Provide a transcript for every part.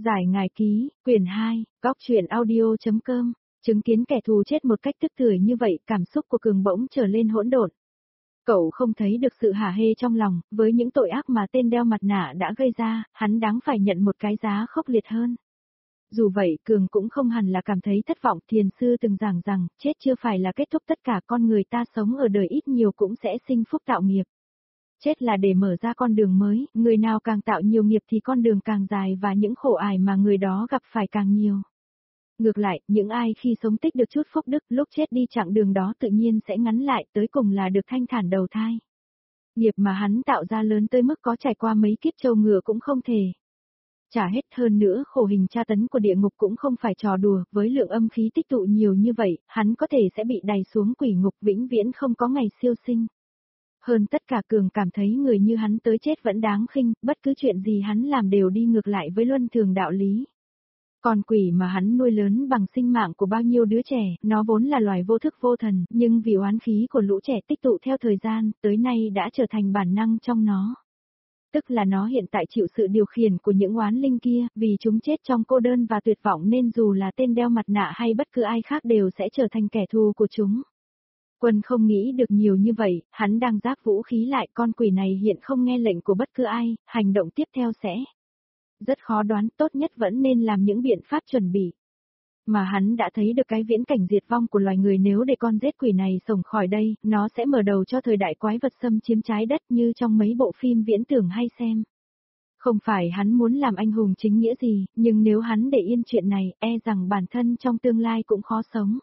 Giải ngài ký, quyển 2, góc truyện audio.com, chứng kiến kẻ thù chết một cách tức tưởi như vậy, cảm xúc của Cường bỗng trở lên hỗn độn. Cậu không thấy được sự hả hê trong lòng, với những tội ác mà tên đeo mặt nạ đã gây ra, hắn đáng phải nhận một cái giá khốc liệt hơn. Dù vậy, Cường cũng không hẳn là cảm thấy thất vọng, thiền sư từng giảng rằng, chết chưa phải là kết thúc tất cả, con người ta sống ở đời ít nhiều cũng sẽ sinh phúc tạo nghiệp. Chết là để mở ra con đường mới, người nào càng tạo nhiều nghiệp thì con đường càng dài và những khổ ải mà người đó gặp phải càng nhiều. Ngược lại, những ai khi sống tích được chút phúc đức, lúc chết đi chặng đường đó tự nhiên sẽ ngắn lại, tới cùng là được thanh thản đầu thai. Nghiệp mà hắn tạo ra lớn tới mức có trải qua mấy kiếp trâu ngựa cũng không thể. Chả hết, hơn nữa khổ hình tra tấn của địa ngục cũng không phải trò đùa, với lượng âm khí tích tụ nhiều như vậy, hắn có thể sẽ bị đày xuống quỷ ngục vĩnh viễn không có ngày siêu sinh. Hơn tất cả, Cường cảm thấy người như hắn tới chết vẫn đáng khinh, bất cứ chuyện gì hắn làm đều đi ngược lại với luân thường đạo lý. Con quỷ mà hắn nuôi lớn bằng sinh mạng của bao nhiêu đứa trẻ, nó vốn là loài vô thức vô thần, nhưng vì oán khí của lũ trẻ tích tụ theo thời gian, tới nay đã trở thành bản năng trong nó. Tức là nó hiện tại chịu sự điều khiển của những oán linh kia, vì chúng chết trong cô đơn và tuyệt vọng nên dù là tên đeo mặt nạ hay bất cứ ai khác đều sẽ trở thành kẻ thù của chúng. Quân không nghĩ được nhiều như vậy, hắn đang giáp vũ khí lại, con quỷ này hiện không nghe lệnh của bất cứ ai, hành động tiếp theo sẽ rất khó đoán, tốt nhất vẫn nên làm những biện pháp chuẩn bị. Mà hắn đã thấy được cái viễn cảnh diệt vong của loài người, nếu để con rết quỷ này sống khỏi đây, nó sẽ mở đầu cho thời đại quái vật xâm chiếm trái đất như trong mấy bộ phim viễn tưởng hay xem. Không phải hắn muốn làm anh hùng chính nghĩa gì, nhưng nếu hắn để yên chuyện này, e rằng bản thân trong tương lai cũng khó sống.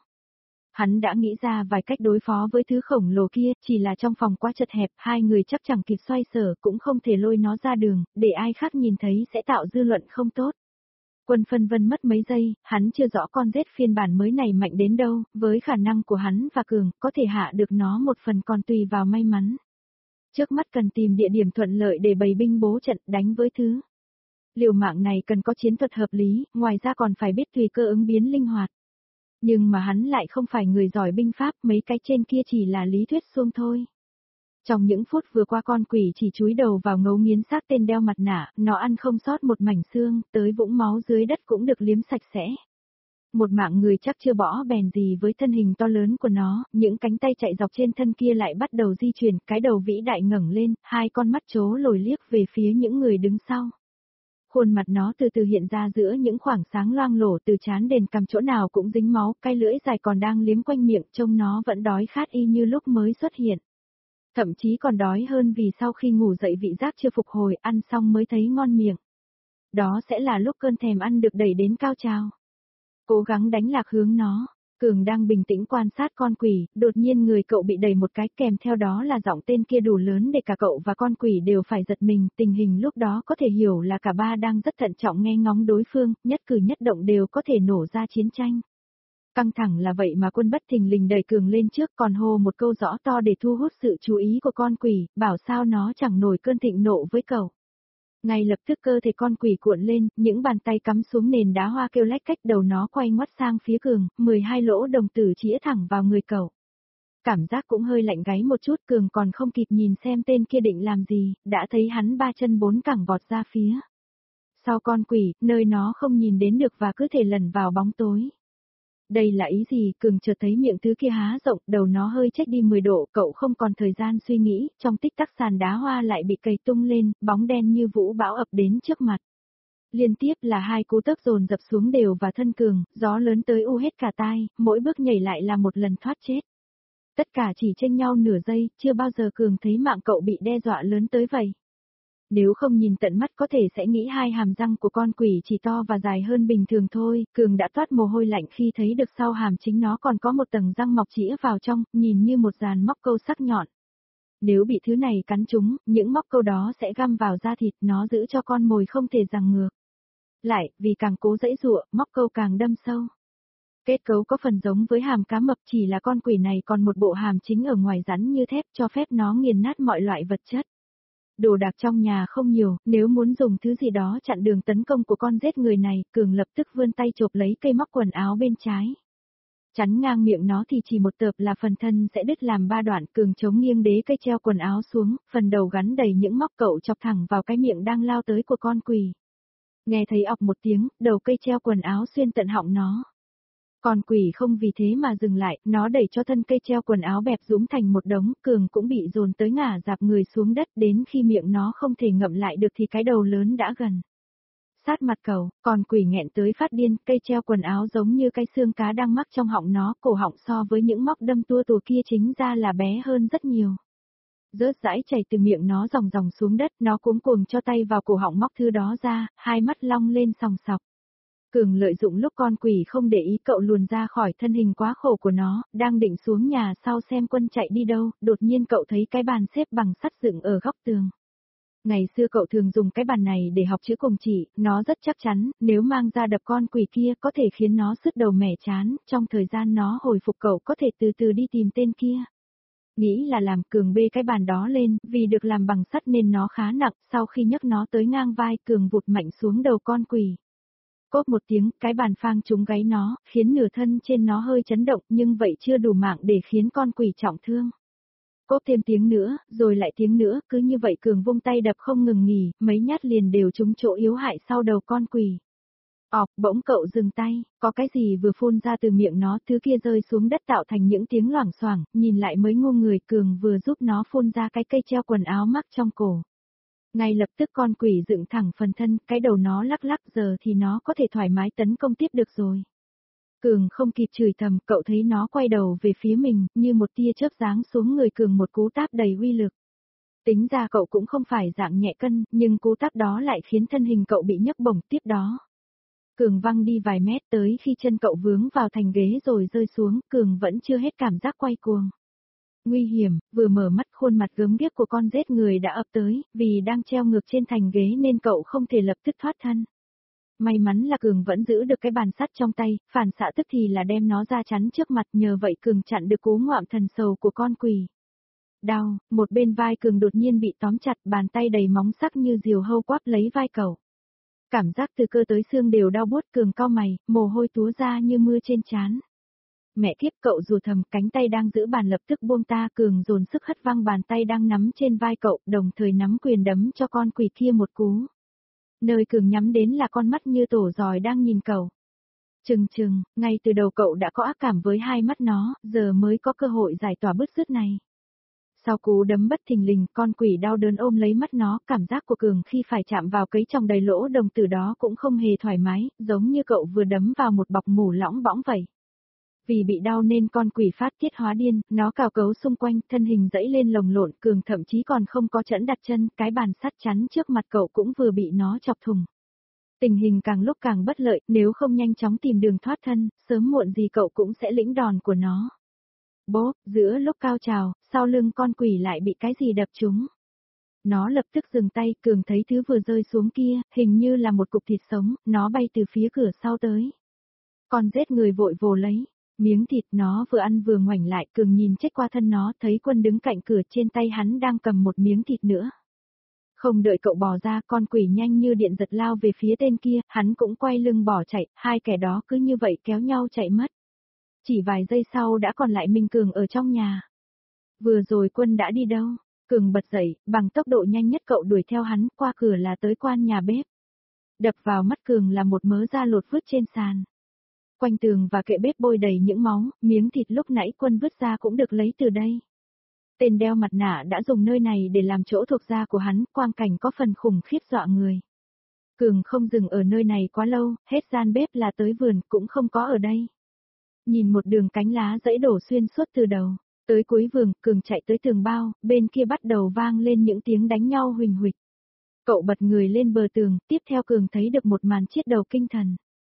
Hắn đã nghĩ ra vài cách đối phó với thứ khổng lồ kia, chỉ là trong phòng quá chật hẹp, hai người chắc chẳng kịp xoay sở, cũng không thể lôi nó ra đường, để ai khác nhìn thấy sẽ tạo dư luận không tốt. Quân phân vân mất mấy giây, hắn chưa rõ con rết phiên bản mới này mạnh đến đâu, với khả năng của hắn và Cường, có thể hạ được nó một phần còn tùy vào may mắn. Trước mắt cần tìm địa điểm thuận lợi để bày binh bố trận đánh với thứ liều mạng này, cần có chiến thuật hợp lý, ngoài ra còn phải biết tùy cơ ứng biến linh hoạt. Nhưng mà hắn lại không phải người giỏi binh pháp, mấy cái trên kia chỉ là lý thuyết suông thôi. Trong những phút vừa qua, con quỷ chỉ chúi đầu vào ngấu nghiến xác tên đeo mặt nạ, nó ăn không sót một mảnh xương, tới vũng máu dưới đất cũng được liếm sạch sẽ. Một mạng người chắc chưa bỏ bèn gì với thân hình to lớn của nó, những cánh tay chạy dọc trên thân kia lại bắt đầu di chuyển, cái đầu vĩ đại ngẩng lên, hai con mắt trố lồi liếc về phía những người đứng sau. Khuôn mặt nó từ từ hiện ra giữa những khoảng sáng loang lổ, từ trán đến cằm chỗ nào cũng dính máu, cái lưỡi dài còn đang liếm quanh miệng, trông nó vẫn đói khát y như lúc mới xuất hiện. Thậm chí còn đói hơn vì sau khi ngủ dậy vị giác chưa phục hồi, ăn xong mới thấy ngon miệng. Đó sẽ là lúc cơn thèm ăn được đẩy đến cao trào. Cố gắng đánh lạc hướng nó. Cường đang bình tĩnh quan sát con quỷ, đột nhiên người cậu bị đẩy một cái, kèm theo đó là giọng tên kia đủ lớn để cả cậu và con quỷ đều phải giật mình. Tình hình lúc đó có thể hiểu là cả ba đang rất thận trọng nghe ngóng đối phương, nhất cử nhất động đều có thể nổ ra chiến tranh. Căng thẳng là vậy mà Quân bất thình lình đẩy Cường lên trước, còn hô một câu rõ to để thu hút sự chú ý của con quỷ, bảo sao nó chẳng nổi cơn thịnh nộ với cậu. Ngay lập tức cơ thể con quỷ cuộn lên, những bàn tay cắm xuống nền đá hoa kêu lách cách, đầu nó quay ngoắt sang phía Cường, 12 lỗ đồng tử chĩa thẳng vào người cậu. Cảm giác cũng hơi lạnh gáy một chút, Cường còn không kịp nhìn xem tên kia định làm gì, đã thấy hắn ba chân bốn cẳng vọt ra phía sau con quỷ, nơi nó không nhìn đến được và cứ thể lẩn vào bóng tối. Đây là ý gì? Cường chợt thấy miệng thứ kia há rộng, đầu nó hơi chếch đi 10 độ, cậu không còn thời gian suy nghĩ, trong tích tắc sàn đá hoa lại bị cày tung lên, bóng đen như vũ bão ập đến trước mặt. Liên tiếp là hai cú tấc dồn dập xuống đều và thân Cường, gió lớn tới u hết cả tai, mỗi bước nhảy lại là một lần thoát chết. Tất cả chỉ chênh nhau nửa giây, chưa bao giờ Cường thấy mạng cậu bị đe dọa lớn tới vậy. Nếu không nhìn tận mắt có thể sẽ nghĩ hai hàm răng của con quỷ chỉ to và dài hơn bình thường thôi, Cường đã toát mồ hôi lạnh khi thấy được sau hàm chính nó còn có một tầng răng mọc chĩa vào trong, nhìn như một dàn móc câu sắc nhọn. Nếu bị thứ này cắn trúng, những móc câu đó sẽ găm vào da thịt, nó giữ cho con mồi không thể giằng ngược lại, vì càng cố giãy giụa, móc câu càng đâm sâu. Kết cấu có phần giống với hàm cá mập, chỉ là con quỷ này còn một bộ hàm chính ở ngoài rắn như thép, cho phép nó nghiền nát mọi loại vật chất. Đồ đạc trong nhà không nhiều, nếu muốn dùng thứ gì đó chặn đường tấn công của con rết người này, Cường lập tức vươn tay chộp lấy cây móc quần áo bên trái. Chắn ngang miệng nó thì chỉ một tợp là phần thân sẽ đứt làm ba đoạn. Cường chống nghiêng đế cây treo quần áo xuống, phần đầu gắn đầy những móc, cậu chọc thẳng vào cái miệng đang lao tới của con quỷ. Nghe thấy ọc một tiếng, đầu cây treo quần áo xuyên tận họng nó. Con quỷ không vì thế mà dừng lại, nó đẩy cho thân cây treo quần áo bẹp rúm thành một đống, Cường cũng bị dồn tới ngả dạp người xuống đất, đến khi miệng nó không thể ngậm lại được thì cái đầu lớn đã gần sát mặt cầu, con quỷ nghẹn tới phát điên, cây treo quần áo giống như cái xương cá đang mắc trong họng nó, cổ họng so với những móc đâm tua tùa kia chính ra là bé hơn rất nhiều. Rớt rãi chảy từ miệng nó ròng ròng xuống đất, nó cuống cuồng cho tay vào cổ họng móc thứ đó ra, hai mắt long lên sòng sọc. Cường lợi dụng lúc con quỷ không để ý cậu luồn ra khỏi thân hình quá khổ của nó, đang định xuống nhà sau xem Quân chạy đi đâu, đột nhiên cậu thấy cái bàn xếp bằng sắt dựng ở góc tường. Ngày xưa cậu thường dùng cái bàn này để học chữ cùng chỉ, nó rất chắc chắn, nếu mang ra đập con quỷ kia có thể khiến nó sứt đầu mẻ chán, trong thời gian nó hồi phục cậu có thể từ từ đi tìm tên kia. Nghĩ là làm, Cường bê cái bàn đó lên, vì được làm bằng sắt nên nó khá nặng, sau khi nhấc nó tới ngang vai, Cường vụt mạnh xuống đầu con quỷ. Cốp một tiếng, cái bàn phang trúng gáy nó, khiến nửa thân trên nó hơi chấn động, nhưng vậy chưa đủ mạng để khiến con quỷ trọng thương. Cốp thêm tiếng nữa, rồi lại tiếng nữa, cứ như vậy Cường vung tay đập không ngừng nghỉ, mấy nhát liền đều trúng chỗ yếu hại sau đầu con quỷ. Bỗng cậu dừng tay, có cái gì vừa phun ra từ miệng nó, thứ kia rơi xuống đất tạo thành những tiếng loảng xoảng, nhìn lại mới ngu người, Cường vừa giúp nó phun ra cái cây treo quần áo mắc trong cổ. Ngay lập tức con quỷ dựng thẳng phần thân, cái đầu nó lắc lắc, giờ thì nó có thể thoải mái tấn công tiếp được rồi. Cường không kịp chửi thầm, cậu thấy nó quay đầu về phía mình, như một tia chớp giáng xuống người Cường một cú táp đầy uy lực. Tính ra cậu cũng không phải dạng nhẹ cân, nhưng cú táp đó lại khiến thân hình cậu bị nhấc bổng tiếp đó. Cường văng đi vài mét, tới khi chân cậu vướng vào thành ghế rồi rơi xuống, Cường vẫn chưa hết cảm giác quay cuồng. Nguy hiểm, vừa mở mắt khuôn mặt gớm ghiếc của con rết người đã ập tới, vì đang treo ngược trên thành ghế nên cậu không thể lập tức thoát thân. May mắn là Cường vẫn giữ được cái bàn sắt trong tay, phản xạ tức thì là đem nó ra chắn trước mặt, nhờ vậy Cường chặn được cú ngoạm thần sầu của con quỷ. Đau, một bên vai Cường đột nhiên bị tóm chặt, bàn tay đầy móng sắc như diều hâu quắp lấy vai cậu. Cảm giác từ cơ tới xương đều đau buốt, Cường cau mày, mồ hôi túa ra như mưa trên trán. Mẹ kiếp, cậu rùa thầm, cánh tay đang giữ bàn lập tức buông ta, Cường dồn sức hất văng bàn tay đang nắm trên vai cậu, đồng thời nắm quyền đấm cho con quỷ kia một cú. Nơi Cường nhắm đến là con mắt như tổ giòi đang nhìn cậu. Chừng, ngay từ đầu cậu đã có ác cảm với hai mắt nó, giờ mới có cơ hội giải tỏa bứt rứt này. Sau cú đấm bất thình lình, con quỷ đau đớn ôm lấy mắt nó, cảm giác của Cường khi phải chạm vào cấy tròng đầy lỗ đồng tử đó cũng không hề thoải mái, giống như cậu vừa đấm vào một bọc mủ lõng bõng vậy. Vì bị đau nên con quỷ phát tiết hóa điên, nó cào cấu xung quanh, thân hình dẫy lên lồng lộn, Cường thậm chí còn không có chẵn đặt chân, cái bàn sắt chắn trước mặt cậu cũng vừa bị nó chọc thủng. Tình hình càng lúc càng bất lợi, nếu không nhanh chóng tìm đường thoát thân, sớm muộn gì cậu cũng sẽ lĩnh đòn của nó. Bốp, giữa lúc cao trào, sau lưng con quỷ lại bị cái gì đập trúng. Nó lập tức dừng tay, Cường thấy thứ vừa rơi xuống kia, hình như là một cục thịt sống, nó bay từ phía cửa sau tới. Con rết người vội vồ lấy. Miếng thịt nó vừa ăn vừa ngoảnh lại, Cường nhìn chết qua thân nó, thấy Quân đứng cạnh cửa, trên tay hắn đang cầm một miếng thịt nữa. Không đợi cậu bò ra, con quỷ nhanh như điện giật lao về phía tên kia, hắn cũng quay lưng bỏ chạy, hai kẻ đó cứ như vậy kéo nhau chạy mất. Chỉ vài giây sau đã còn lại mình Cường ở trong nhà. Vừa rồi Quân đã đi đâu? Cường bật dậy, bằng tốc độ nhanh nhất cậu đuổi theo hắn, qua cửa là tới quan nhà bếp. Đập vào mắt Cường là một mớ da lột vứt trên sàn. Quanh tường và kệ bếp bôi đầy những máu, miếng thịt lúc nãy Quân vứt ra cũng được lấy từ đây. Tên đeo mặt nạ đã dùng nơi này để làm chỗ thuộc da của hắn, quang cảnh có phần khủng khiếp dọa người. Cường không dừng ở nơi này quá lâu, hết gian bếp là tới vườn, cũng không có ở đây. Nhìn một đường cánh lá dãy đổ xuyên suốt từ đầu tới cuối vườn, Cường chạy tới tường bao, bên kia bắt đầu vang lên những tiếng đánh nhau huỳnh huỵch. Cậu bật người lên bờ tường, tiếp theo Cường thấy được một màn chiết đầu kinh thần.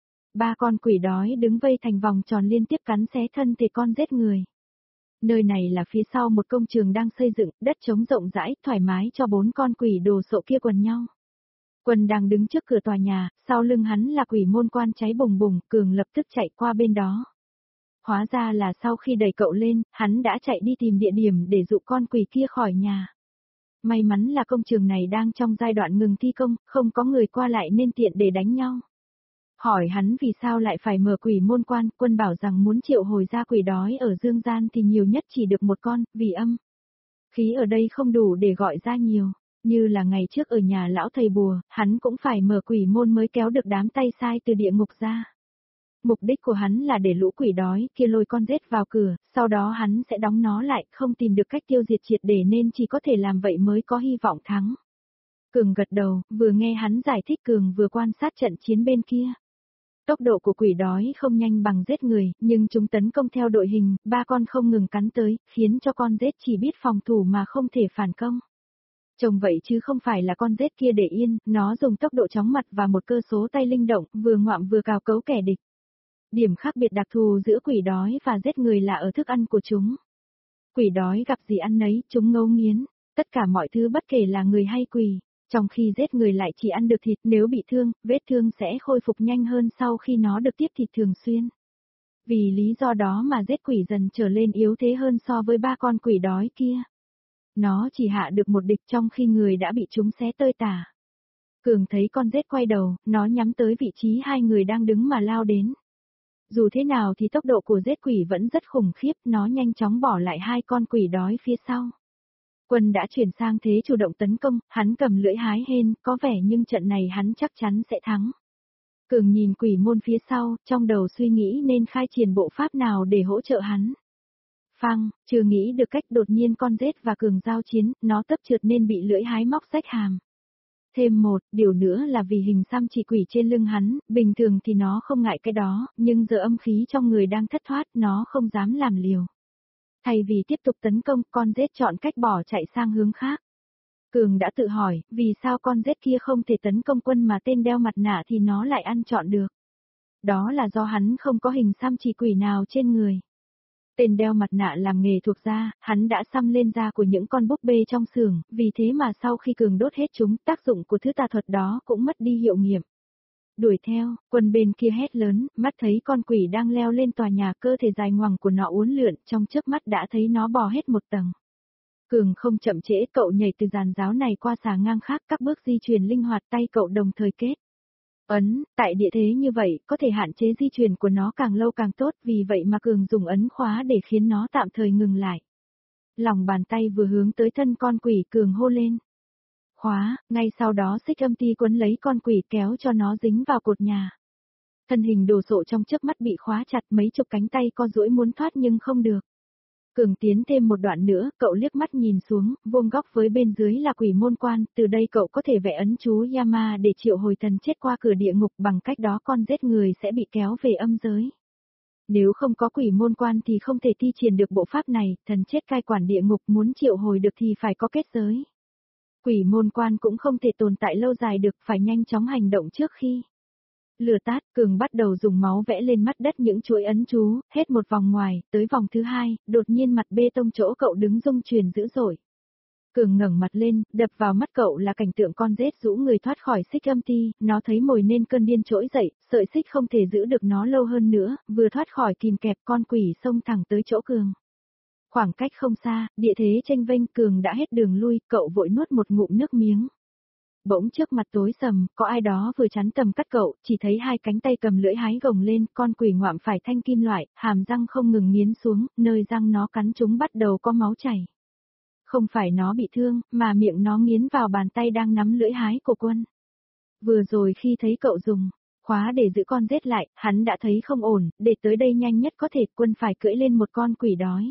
Ba con quỷ đói đứng vây thành vòng tròn liên tiếp cắn xé thân thịt con rết người. Nơi này là phía sau một công trường đang xây dựng, đất trống rộng rãi, thoải mái cho bốn con quỷ đồ sộ kia quần nhau. Quân đang đứng trước cửa tòa nhà, sau lưng hắn là quỷ môn quan cháy bùng bùng, Cường lập tức chạy qua bên đó. Hóa ra là sau khi đẩy cậu lên, hắn đã chạy đi tìm địa điểm để dụ con quỷ kia khỏi nhà. May mắn là công trường này đang trong giai đoạn ngừng thi công, không có người qua lại nên tiện để đánh nhau. Hỏi hắn vì sao lại phải mở quỷ môn quan, Quân bảo rằng muốn triệu hồi ra quỷ đói ở dương gian thì nhiều nhất chỉ được một con, vì âm khí ở đây không đủ để gọi ra nhiều. Như là ngày trước ở nhà lão thầy bùa, hắn cũng phải mở quỷ môn mới kéo được đám tay sai từ địa ngục ra. Mục đích của hắn là để lũ quỷ đói kia lôi con rết vào cửa, sau đó hắn sẽ đóng nó lại, không tìm được cách tiêu diệt triệt để nên chỉ có thể làm vậy mới có hy vọng thắng. Cường gật đầu, vừa nghe hắn giải thích Cường vừa quan sát trận chiến bên kia. Tốc độ của quỷ đói không nhanh bằng rết người, nhưng chúng tấn công theo đội hình, ba con không ngừng cắn tới, khiến cho con rết chỉ biết phòng thủ mà không thể phản công. Trông vậy chứ không phải là con rết kia để yên, nó dùng tốc độ chóng mặt và một cơ số tay linh động, vừa ngoạm vừa cào cấu kẻ địch. Điểm khác biệt đặc thù giữa quỷ đói và rết người là ở thức ăn của chúng. Quỷ đói gặp gì ăn nấy, chúng ngấu nghiến, tất cả mọi thứ bất kể là người hay quỷ, trong khi rết người lại chỉ ăn được thịt, nếu bị thương, vết thương sẽ khôi phục nhanh hơn sau khi nó được tiếp thịt thường xuyên. Vì lý do đó mà rết quỷ dần trở lên yếu thế hơn so với ba con quỷ đói kia. Nó chỉ hạ được một địch trong khi người đã bị chúng xé tơi tả. Cường thấy con rết quay đầu, nó nhắm tới vị trí hai người đang đứng mà lao đến. Dù thế nào thì tốc độ của rết quỷ vẫn rất khủng khiếp, nó nhanh chóng bỏ lại hai con quỷ đói phía sau. Quân đã chuyển sang thế chủ động tấn công, hắn cầm lưỡi hái hên, có vẻ nhưng trận này hắn chắc chắn sẽ thắng. Cường nhìn quỷ môn phía sau, trong đầu suy nghĩ nên khai triển bộ pháp nào để hỗ trợ hắn. Phăng, chưa nghĩ được cách đột nhiên con rết và Cường giao chiến, nó tấp trượt nên bị lưỡi hái móc rách hàm. Thêm một, điều nữa là vì hình xăm chỉ quỷ trên lưng hắn, bình thường thì nó không ngại cái đó, nhưng giờ âm khí trong người đang thất thoát, nó không dám làm liều. Thay vì tiếp tục tấn công, con rết chọn cách bỏ chạy sang hướng khác. Cường đã tự hỏi, vì sao con rết kia không thể tấn công quân mà tên đeo mặt nạ thì nó lại ăn trọn được. Đó là do hắn không có hình xăm chỉ quỷ nào trên người. Tên đeo mặt nạ làm nghề thuộc da, hắn đã xăm lên da của những con búp bê trong xưởng, vì thế mà sau khi Cường đốt hết chúng, tác dụng của thứ tà thuật đó cũng mất đi hiệu nghiệm. Đuổi theo, quân bên kia hét lớn, mắt thấy con quỷ đang leo lên tòa nhà, cơ thể dài ngoằng của nó uốn lượn, trong chớp mắt đã thấy nó bò hết một tầng. Cường không chậm trễ, cậu nhảy từ giàn giáo này qua xà ngang khác, các bước di chuyển linh hoạt, tay cậu đồng thời kết ấn, tại địa thế như vậy, có thể hạn chế di chuyển của nó càng lâu càng tốt, vì vậy mà Cường dùng ấn khóa để khiến nó tạm thời ngừng lại. Lòng bàn tay vừa hướng tới thân con quỷ, Cường hô lên. Khóa, ngay sau đó xích âm ti quấn lấy con quỷ kéo cho nó dính vào cột nhà. Thân hình đồ sộ trong chớp mắt bị khóa chặt, mấy chục cánh tay co duỗi muốn thoát nhưng không được. Cường tiến thêm một đoạn nữa, cậu liếc mắt nhìn xuống, vuông góc với bên dưới là quỷ môn quan, từ đây cậu có thể vẽ ấn chú Yama để triệu hồi thần chết qua cửa địa ngục, bằng cách đó con giết người sẽ bị kéo về âm giới. Nếu không có quỷ môn quan thì không thể thi triển được bộ pháp này, thần chết cai quản địa ngục muốn triệu hồi được thì phải có kết giới. Quỷ môn quan cũng không thể tồn tại lâu dài được, phải nhanh chóng hành động trước khi lửa tát. Cường bắt đầu dùng máu vẽ lên mắt đất những chuỗi ấn chú, hết một vòng ngoài, tới vòng thứ hai, đột nhiên mặt bê tông chỗ cậu đứng rung chuyển dữ dội. Cường ngẩng mặt lên, đập vào mắt cậu là cảnh tượng con rết rũ người thoát khỏi xích âm ti, nó thấy mồi nên cơn điên trỗi dậy, sợi xích không thể giữ được nó lâu hơn nữa, vừa thoát khỏi kìm kẹp con quỷ xông thẳng tới chỗ Cường. Khoảng cách không xa, địa thế chênh vênh, Cường đã hết đường lui, cậu vội nuốt một ngụm nước miếng. Bỗng trước mặt tối sầm, có ai đó vừa chắn tầm cắt cậu, chỉ thấy hai cánh tay cầm lưỡi hái gồng lên, con quỷ ngoạm phải thanh kim loại, hàm răng không ngừng nghiến xuống, nơi răng nó cắn chúng bắt đầu có máu chảy. Không phải nó bị thương, mà miệng nó nghiến vào bàn tay đang nắm lưỡi hái của quân. Vừa rồi khi thấy cậu dùng khóa để giữ con rết lại, hắn đã thấy không ổn, để tới đây nhanh nhất có thể, quân phải cưỡi lên một con quỷ đói.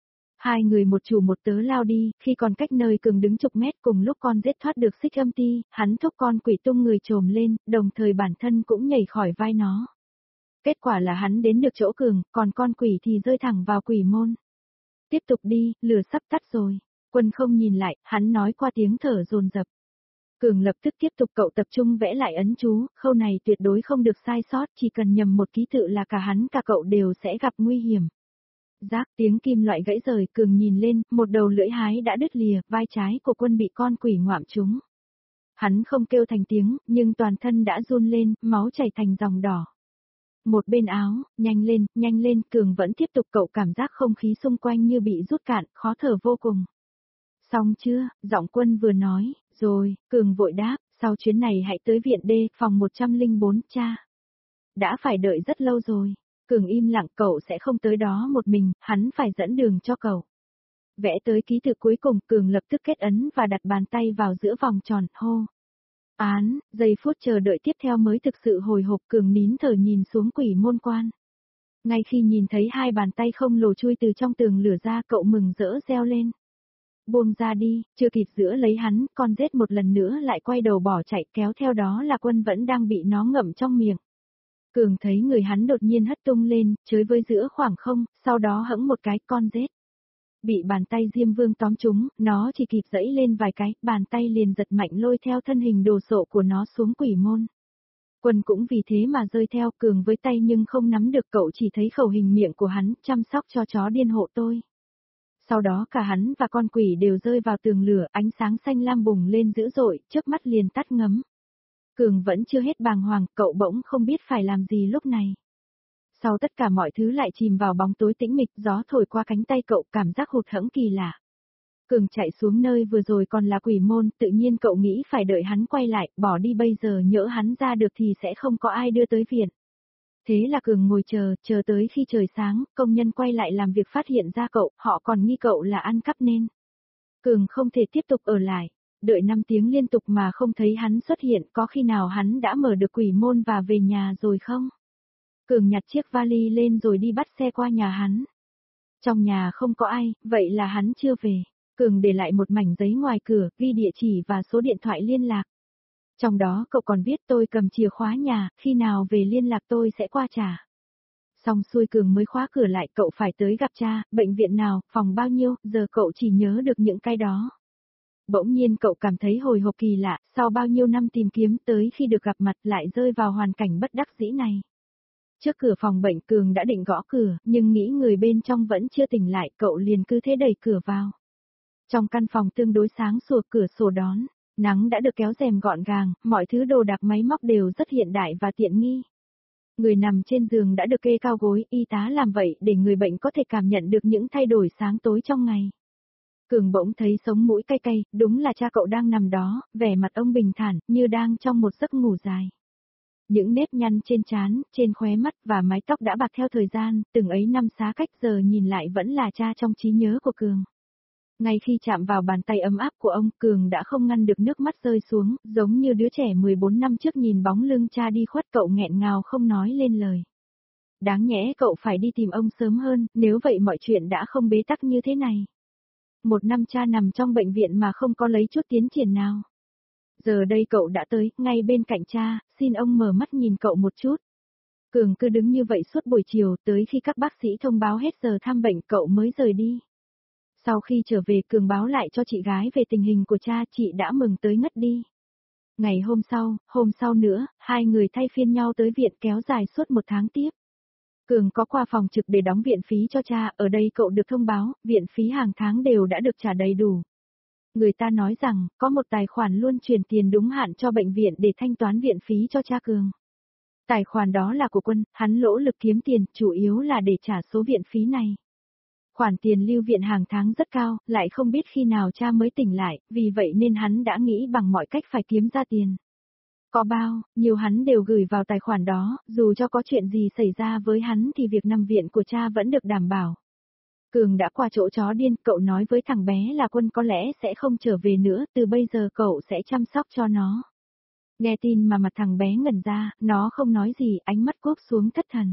Hai người một chủ một tớ lao đi, khi còn cách nơi Cường đứng chục mét, cùng lúc con rết thoát được xích âm ti, hắn thúc con quỷ tung người trồm lên, đồng thời bản thân cũng nhảy khỏi vai nó. Kết quả là hắn đến được chỗ Cường, còn con quỷ thì rơi thẳng vào quỷ môn. Tiếp tục đi, lửa sắp tắt rồi. Quân không nhìn lại, hắn nói qua tiếng thở dồn dập. Cường lập tức tiếp tục, cậu tập trung vẽ lại ấn chú, khâu này tuyệt đối không được sai sót, chỉ cần nhầm một ký tự là cả hắn cả cậu đều sẽ gặp nguy hiểm. Rác, tiếng kim loại gãy rời, Cường nhìn lên, một đầu lưỡi hái đã đứt lìa, vai trái của quân bị con quỷ ngoạm trúng. Hắn không kêu thành tiếng, nhưng toàn thân đã run lên, máu chảy thành dòng đỏ. Một bên áo, nhanh lên, Cường vẫn tiếp tục, cậu cảm giác không khí xung quanh như bị rút cạn, khó thở vô cùng. Xong chưa, giọng quân vừa nói, rồi, Cường vội đáp, sau chuyến này hãy tới viện D, phòng 104, cha. Đã phải đợi rất lâu rồi. Cường im lặng, cậu sẽ không tới đó một mình, hắn phải dẫn đường cho cậu. Vẽ tới ký tự cuối cùng, Cường lập tức kết ấn và đặt bàn tay vào giữa vòng tròn, hô. Án, giây phút chờ đợi tiếp theo mới thực sự hồi hộp, Cường nín thở nhìn xuống quỷ môn quan. Ngay khi nhìn thấy hai bàn tay không lồ chui từ trong tường lửa ra, cậu mừng rỡ reo lên. Buông ra đi, chưa kịp giữ lấy hắn, con rết một lần nữa lại quay đầu bỏ chạy, kéo theo đó là Quân vẫn đang bị nó ngậm trong miệng. Cường thấy người hắn đột nhiên hất tung lên, chới với giữa khoảng không, sau đó hẫng một cái, con rết. Bị bàn tay Diêm Vương tóm trúng, nó chỉ kịp giãy lên vài cái, bàn tay liền giật mạnh lôi theo thân hình đồ sộ của nó xuống quỷ môn. Quân cũng vì thế mà rơi theo, Cường với tay nhưng không nắm được, cậu chỉ thấy khẩu hình miệng của hắn, chăm sóc cho chó điên hộ tôi. Sau đó cả hắn và con quỷ đều rơi vào tường lửa, ánh sáng xanh lam bùng lên dữ dội, chớp mắt liền tắt ngấm. Cường vẫn chưa hết bàng hoàng, cậu bỗng không biết phải làm gì lúc này. Sau tất cả mọi thứ lại chìm vào bóng tối tĩnh mịch, gió thổi qua cánh tay cậu, cảm giác hụt hẫng kỳ lạ. Cường chạy xuống nơi vừa rồi còn là quỷ môn, tự nhiên cậu nghĩ phải đợi hắn quay lại, bỏ đi bây giờ nhỡ hắn ra được thì sẽ không có ai đưa tới viện. Thế là Cường ngồi chờ tới khi trời sáng, công nhân quay lại làm việc phát hiện ra cậu, họ còn nghi cậu là ăn cắp nên. Cường không thể tiếp tục ở lại, đợi 5 tiếng liên tục mà không thấy hắn xuất hiện, có khi nào hắn đã mở được quỷ môn và về nhà rồi không? Cường nhặt chiếc vali lên rồi đi bắt xe qua nhà hắn. Trong nhà không có ai, vậy là hắn chưa về. Cường để lại một mảnh giấy ngoài cửa, ghi địa chỉ và số điện thoại liên lạc. Trong đó cậu còn viết tôi cầm chìa khóa nhà, khi nào về liên lạc tôi sẽ qua trả. Xong xuôi Cường mới khóa cửa lại, cậu phải tới gặp cha, bệnh viện nào, phòng bao nhiêu, giờ cậu chỉ nhớ được những cái đó. Bỗng nhiên cậu cảm thấy hồi hộp kỳ lạ, sau bao nhiêu năm tìm kiếm tới khi được gặp mặt lại rơi vào hoàn cảnh bất đắc dĩ này. Trước cửa phòng bệnh Cường đã định gõ cửa, nhưng nghĩ người bên trong vẫn chưa tỉnh lại, cậu liền cứ thế đẩy cửa vào. Trong căn phòng tương đối sáng sủa, cửa sổ đón, nắng đã được kéo rèm gọn gàng, mọi thứ đồ đạc máy móc đều rất hiện đại và tiện nghi. Người nằm trên giường đã được kê cao gối, y tá làm vậy để người bệnh có thể cảm nhận được những thay đổi sáng tối trong ngày. Cường bỗng thấy sống mũi cay cay, đúng là cha cậu đang nằm đó, vẻ mặt ông bình thản, như đang trong một giấc ngủ dài. Những nếp nhăn trên trán, trên khóe mắt và mái tóc đã bạc theo thời gian, từng ấy năm xa cách giờ nhìn lại vẫn là cha trong trí nhớ của Cường. Ngay khi chạm vào bàn tay ấm áp của ông, Cường đã không ngăn được nước mắt rơi xuống, giống như đứa trẻ 14 năm trước nhìn bóng lưng cha đi khuất, cậu nghẹn ngào không nói lên lời. Đáng nhẽ cậu phải đi tìm ông sớm hơn, nếu vậy mọi chuyện đã không bế tắc như thế này. 1 năm cha nằm trong bệnh viện mà không có lấy chút tiến triển nào. Giờ đây cậu đã tới, ngay bên cạnh cha, xin ông mở mắt nhìn cậu một chút. Cường cứ đứng như vậy suốt buổi chiều, tới khi các bác sĩ thông báo hết giờ thăm bệnh cậu mới rời đi. Sau khi trở về Cường báo lại cho chị gái về tình hình của cha, chị đã mừng tới ngất đi. Ngày hôm sau nữa, hai người thay phiên nhau tới viện kéo dài suốt 1 tháng tiếp. Cường có qua phòng trực để đóng viện phí cho cha, ở đây cậu được thông báo, viện phí hàng tháng đều đã được trả đầy đủ. Người ta nói rằng, có một tài khoản luôn chuyển tiền đúng hạn cho bệnh viện để thanh toán viện phí cho cha Cường. Tài khoản đó là của Quân, hắn lỗ lực kiếm tiền, chủ yếu là để trả số viện phí này. Khoản tiền lưu viện hàng tháng rất cao, lại không biết khi nào cha mới tỉnh lại, vì vậy nên hắn đã nghĩ bằng mọi cách phải kiếm ra tiền. Có bao, nhiều hắn đều gửi vào tài khoản đó, dù cho có chuyện gì xảy ra với hắn thì việc nằm viện của cha vẫn được đảm bảo. Cường đã qua chỗ chó điên, cậu nói với thằng bé là Quân có lẽ sẽ không trở về nữa, từ bây giờ cậu sẽ chăm sóc cho nó. Nghe tin mà mặt thằng bé ngẩn ra, nó không nói gì, ánh mắt cúp xuống thất thần.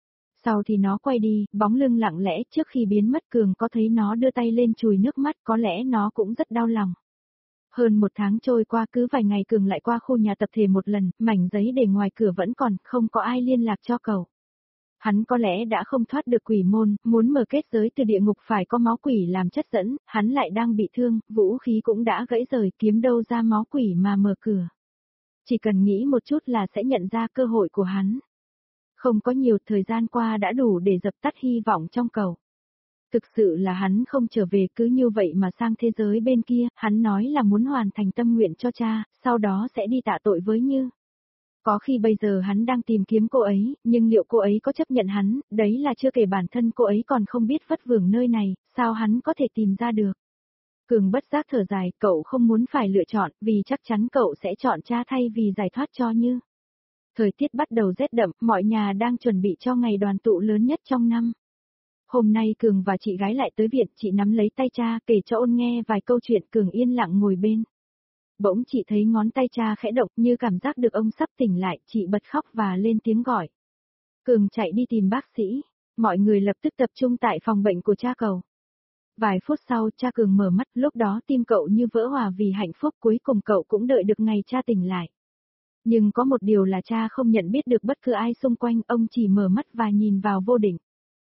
Sau thì nó quay đi, bóng lưng lặng lẽ, trước khi biến mất Cường có thấy nó đưa tay lên chùi nước mắt, có lẽ nó cũng rất đau lòng. Hơn 1 tháng trôi qua, cứ vài ngày Cường lại qua khu nhà tập thể một lần, mảnh giấy để ngoài cửa vẫn còn, không có ai liên lạc cho cậu. Hắn có lẽ đã không thoát được quỷ môn, muốn mở kết giới từ địa ngục phải có máu quỷ làm chất dẫn, hắn lại đang bị thương, vũ khí cũng đã gãy rời, kiếm đâu ra máu quỷ mà mở cửa. Chỉ cần nghĩ một chút là sẽ nhận ra cơ hội của hắn. Không có nhiều, thời gian qua đã đủ để dập tắt hy vọng trong cậu. Thực sự là hắn không trở về, cứ như vậy mà sang thế giới bên kia, hắn nói là muốn hoàn thành tâm nguyện cho cha, sau đó sẽ đi tạ tội với Như. Có khi bây giờ hắn đang tìm kiếm cô ấy, nhưng liệu cô ấy có chấp nhận hắn, đấy là chưa kể bản thân cô ấy còn không biết vất vưởng nơi này, sao hắn có thể tìm ra được. Cường bất giác thở dài, cậu không muốn phải lựa chọn, vì chắc chắn cậu sẽ chọn cha thay vì giải thoát cho Như. Thời tiết bắt đầu rét đậm, mọi nhà đang chuẩn bị cho ngày đoàn tụ lớn nhất trong năm. Hôm nay Cường và chị gái lại tới viện, chị nắm lấy tay cha kể cho ôn nghe vài câu chuyện, Cường yên lặng ngồi bên. Bỗng chị thấy ngón tay cha khẽ động như cảm giác được ông sắp tỉnh lại, chị bật khóc và lên tiếng gọi. Cường chạy đi tìm bác sĩ, mọi người lập tức tập trung tại phòng bệnh của cha cậu. Vài phút sau cha Cường mở mắt, lúc đó tim cậu như vỡ hòa vì hạnh phúc, cuối cùng cậu cũng đợi được ngày cha tỉnh lại. Nhưng có một điều là cha không nhận biết được bất cứ ai xung quanh, ông chỉ mở mắt và nhìn vào vô định.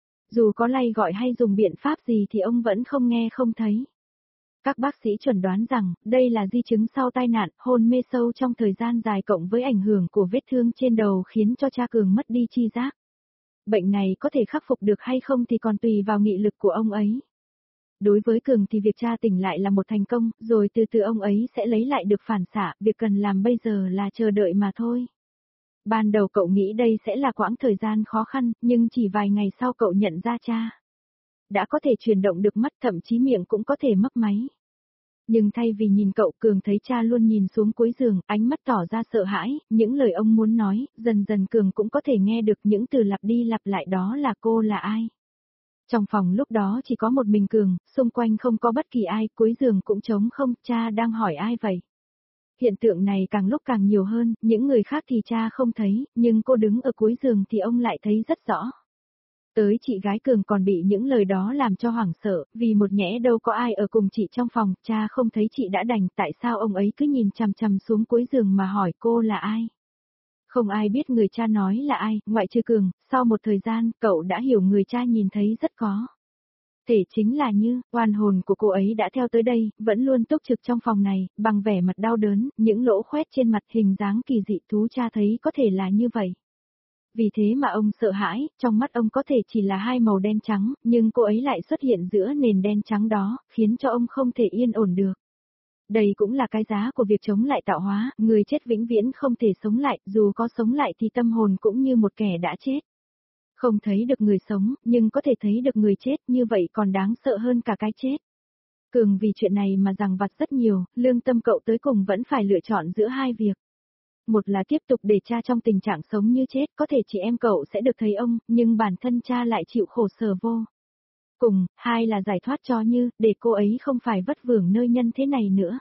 Dù có lay gọi hay dùng biện pháp gì thì ông vẫn không nghe không thấy. Các bác sĩ chuẩn đoán rằng, đây là di chứng sau tai nạn, hôn mê sâu trong thời gian dài cộng với ảnh hưởng của vết thương trên đầu khiến cho cha Cường mất đi tri giác. Bệnh này có thể khắc phục được hay không thì còn tùy vào nghị lực của ông ấy. Đối với Cường thì việc cha tỉnh lại là một thành công, rồi từ từ ông ấy sẽ lấy lại được phản xạ, việc cần làm bây giờ là chờ đợi mà thôi. Ban đầu cậu nghĩ đây sẽ là quãng thời gian khó khăn, nhưng chỉ vài ngày sau cậu nhận ra cha đã có thể chuyển động được mắt, thậm chí miệng cũng có thể mấp máy. Nhưng thay vì nhìn cậu, Cường thấy cha luôn nhìn xuống cuối giường, ánh mắt tỏ ra sợ hãi, những lời ông muốn nói, dần dần Cường cũng có thể nghe được những từ lặp đi lặp lại, đó là cô là ai. Trong phòng lúc đó chỉ có một mình Cường, xung quanh không có bất kỳ ai, cuối giường cũng trống không, cha đang hỏi ai vậy? Hiện tượng này càng lúc càng nhiều hơn, những người khác thì cha không thấy, nhưng cô đứng ở cuối giường thì ông lại thấy rất rõ. Tới chị gái Cường còn bị những lời đó làm cho hoảng sợ, vì một nhẽ đâu có ai ở cùng chị trong phòng, cha không thấy chị đã đành, tại sao ông ấy cứ nhìn chằm chằm xuống cuối giường mà hỏi cô là ai? Không ai biết người cha nói là ai, ngoại trừ Cường, sau một thời gian, cậu đã hiểu người cha nhìn thấy rất có thể chính là Như, oan hồn của cô ấy đã theo tới đây, vẫn luôn túc trực trong phòng này, bằng vẻ mặt đau đớn, những lỗ khoét trên mặt, hình dáng kỳ dị, thú cha thấy có thể là như vậy. Vì thế mà ông sợ hãi, trong mắt ông có thể chỉ là hai màu đen trắng, nhưng cô ấy lại xuất hiện giữa nền đen trắng đó, khiến cho ông không thể yên ổn được. Đây cũng là cái giá của việc chống lại tạo hóa, người chết vĩnh viễn không thể sống lại, dù có sống lại thì tâm hồn cũng như một kẻ đã chết. Không thấy được người sống, nhưng có thể thấy được người chết, như vậy còn đáng sợ hơn cả cái chết. Cường vì chuyện này mà giằng vặt rất nhiều, lương tâm cậu tới cùng vẫn phải lựa chọn giữa hai việc. Một là tiếp tục để cha trong tình trạng sống như chết, có thể chị em cậu sẽ được thấy ông, nhưng bản thân cha lại chịu khổ sở vô cùng. Hai là giải thoát cho Như, để cô ấy không phải vất vưởng nơi nhân thế này nữa.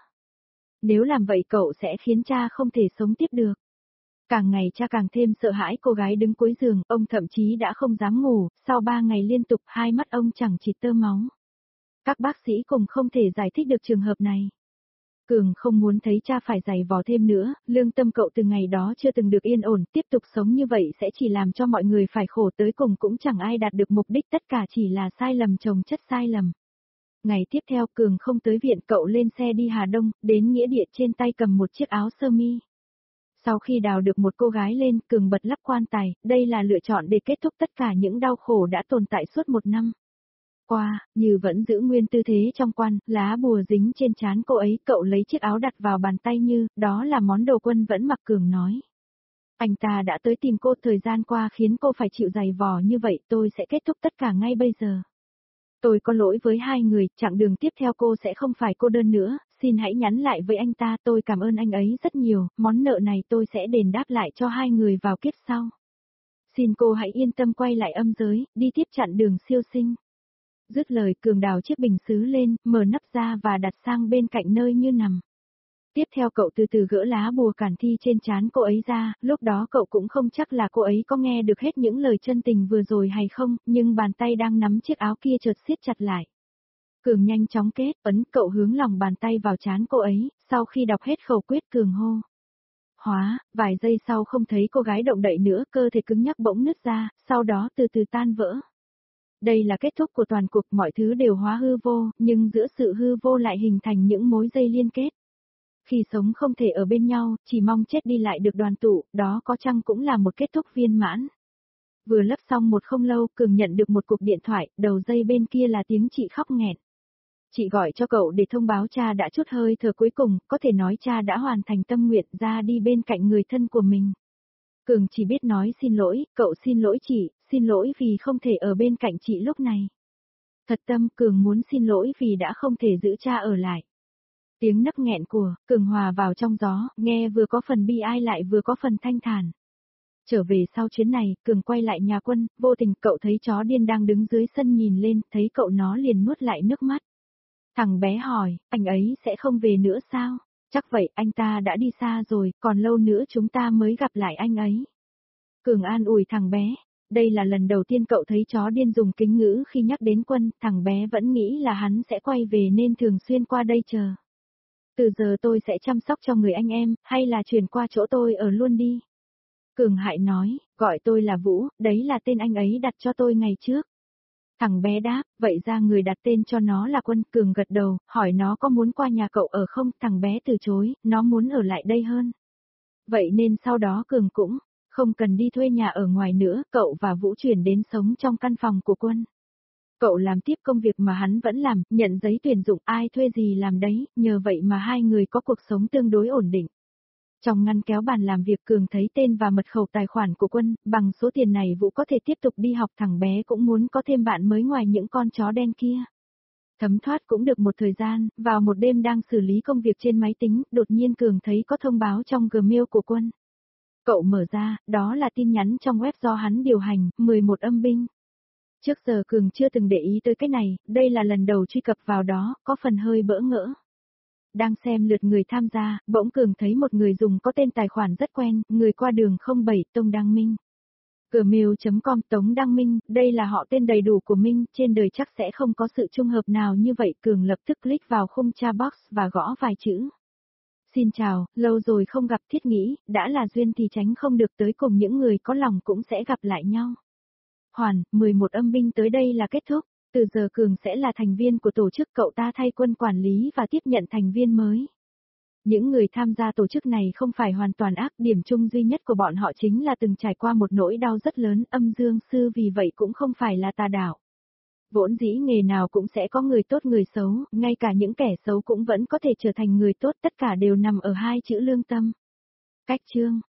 Nếu làm vậy cậu sẽ khiến cha không thể sống tiếp được. Càng ngày cha càng thêm sợ hãi cô gái đứng cuối giường, ông thậm chí đã không dám ngủ, sau 3 ngày liên tục hai mắt ông chẳng chịt tơ máu. Các bác sĩ cùng không thể giải thích được trường hợp này. Cường không muốn thấy cha phải giày vò thêm nữa, lương tâm cậu từ ngày đó chưa từng được yên ổn, tiếp tục sống như vậy sẽ chỉ làm cho mọi người phải khổ, tới cùng cũng chẳng ai đạt được mục đích, tất cả chỉ là sai lầm chồng chất sai lầm. Ngày tiếp theo Cường không tới viện, cậu lên xe đi Hà Đông, đến nghĩa địa, trên tay cầm một chiếc áo sơ mi. Sau khi đào được một cô gái lên, Cường bật lắp quan tài, đây là lựa chọn để kết thúc tất cả những đau khổ đã tồn tại suốt 1 năm. Qua, Như vẫn giữ nguyên tư thế trong quan, lá bùa dính trên trán cô ấy, cậu lấy chiếc áo đặt vào bàn tay Như, đó là món đồ Quân vẫn mặc. Cường nói. Anh ta đã tới tìm cô, thời gian qua khiến cô phải chịu giày vò như vậy, tôi sẽ kết thúc tất cả ngay bây giờ. Tôi có lỗi với hai người, chặng đường tiếp theo cô sẽ không phải cô đơn nữa, xin hãy nhắn lại với anh ta, tôi cảm ơn anh ấy rất nhiều, món nợ này tôi sẽ đền đáp lại cho hai người vào kiếp sau. Xin cô hãy yên tâm quay lại âm giới, đi tiếp chặng đường siêu sinh. Dứt lời, Cường đào chiếc bình sứ lên, mở nắp ra và đặt sang bên cạnh nơi Như nằm. Tiếp theo cậu từ từ gỡ lá bùa cản thi trên trán cô ấy ra, lúc đó cậu cũng không chắc là cô ấy có nghe được hết những lời chân tình vừa rồi hay không, nhưng bàn tay đang nắm chiếc áo kia chợt siết chặt lại. Cường nhanh chóng kết ấn, cậu hướng lòng bàn tay vào trán cô ấy, sau khi đọc hết khẩu quyết Cường hô. Hóa, vài giây sau không thấy cô gái động đậy nữa, cơ thể cứng nhắc bỗng nứt ra, sau đó từ từ tan vỡ. Đây là kết thúc của toàn cuộc, mọi thứ đều hóa hư vô, nhưng giữa sự hư vô lại hình thành những mối dây liên kết. Khi sống không thể ở bên nhau, chỉ mong chết đi lại được đoàn tụ, đó có chăng cũng là một kết thúc viên mãn. Vừa lấp xong một không lâu, Cường nhận được một cuộc điện thoại, đầu dây bên kia là tiếng chị khóc nghẹn. Chị gọi cho cậu để thông báo cha đã chút hơi thở cuối cùng, có thể nói cha đã hoàn thành tâm nguyện ra đi bên cạnh người thân của mình. Cường chỉ biết nói xin lỗi, cậu xin lỗi chị, xin lỗi vì không thể ở bên cạnh chị lúc này. Thật tâm Cường muốn xin lỗi vì đã không thể giữ cha ở lại. Tiếng nấc nghẹn của Cường hòa vào trong gió, nghe vừa có phần bi ai lại vừa có phần thanh thản. Trở về sau chuyến này, Cường quay lại nhà Quân, vô tình cậu thấy chó điên đang đứng dưới sân nhìn lên, thấy cậu nó liền nuốt lại nước mắt. Thằng bé hỏi, anh ấy sẽ không về nữa sao? Chắc vậy, anh ta đã đi xa rồi, còn lâu nữa chúng ta mới gặp lại anh ấy. Cường an ủi thằng bé, đây là lần đầu tiên cậu thấy chó điên dùng kính ngữ khi nhắc đến Quân, thằng bé vẫn nghĩ là hắn sẽ quay về nên thường xuyên qua đây chờ. Từ giờ tôi sẽ chăm sóc cho người anh em, hay là chuyển qua chỗ tôi ở luôn đi. Cường Hại nói, gọi tôi là Vũ, đấy là tên anh ấy đặt cho tôi ngày trước. Thằng bé đáp, vậy ra người đặt tên cho nó là Quân. Cường gật đầu, hỏi nó có muốn qua nhà cậu ở không, thằng bé từ chối, nó muốn ở lại đây hơn. Vậy nên sau đó Cường cũng không cần đi thuê nhà ở ngoài nữa, cậu và Vũ chuyển đến sống trong căn phòng của Quân. Cậu làm tiếp công việc mà hắn vẫn làm, nhận giấy tuyển dụng ai thuê gì làm đấy, nhờ vậy mà hai người có cuộc sống tương đối ổn định. Trong ngăn kéo bàn làm việc Cường thấy tên và mật khẩu tài khoản của Quân, bằng số tiền này Vũ có thể tiếp tục đi học, thằng bé cũng muốn có thêm bạn mới ngoài những con chó đen kia. Thấm thoát cũng được một thời gian, vào một đêm đang xử lý công việc trên máy tính, đột nhiên Cường thấy có thông báo trong Gmail của Quân. Cậu mở ra, đó là tin nhắn trong web do hắn điều hành, 11 âm binh. Trước giờ Cường chưa từng để ý tới cái này, đây là lần đầu truy cập vào đó, có phần hơi bỡ ngỡ. Đang xem lượt người tham gia, bỗng Cường thấy một người dùng có tên tài khoản rất quen, người qua đường 07 Tông Đăng Minh. Gmail.com Tống Đăng Minh, đây là họ tên đầy đủ của Minh, trên đời chắc sẽ không có sự trùng hợp nào như vậy. Cường lập tức click vào khung tra box và gõ vài chữ. Xin chào, lâu rồi không gặp, thiết nghĩ, đã là duyên thì tránh không được, tới cùng những người có lòng cũng sẽ gặp lại nhau. Hoàn, 11 âm binh tới đây là kết thúc, từ giờ Cường sẽ là thành viên của tổ chức, cậu ta thay Quân quản lý và tiếp nhận thành viên mới. Những người tham gia tổ chức này không phải hoàn toàn ác, điểm chung duy nhất của bọn họ chính là từng trải qua một nỗi đau rất lớn, âm dương sư vì vậy cũng không phải là tà đạo. Vốn dĩ nghề nào cũng sẽ có người tốt người xấu, ngay cả những kẻ xấu cũng vẫn có thể trở thành người tốt, tất cả đều nằm ở hai chữ lương tâm. Cách chương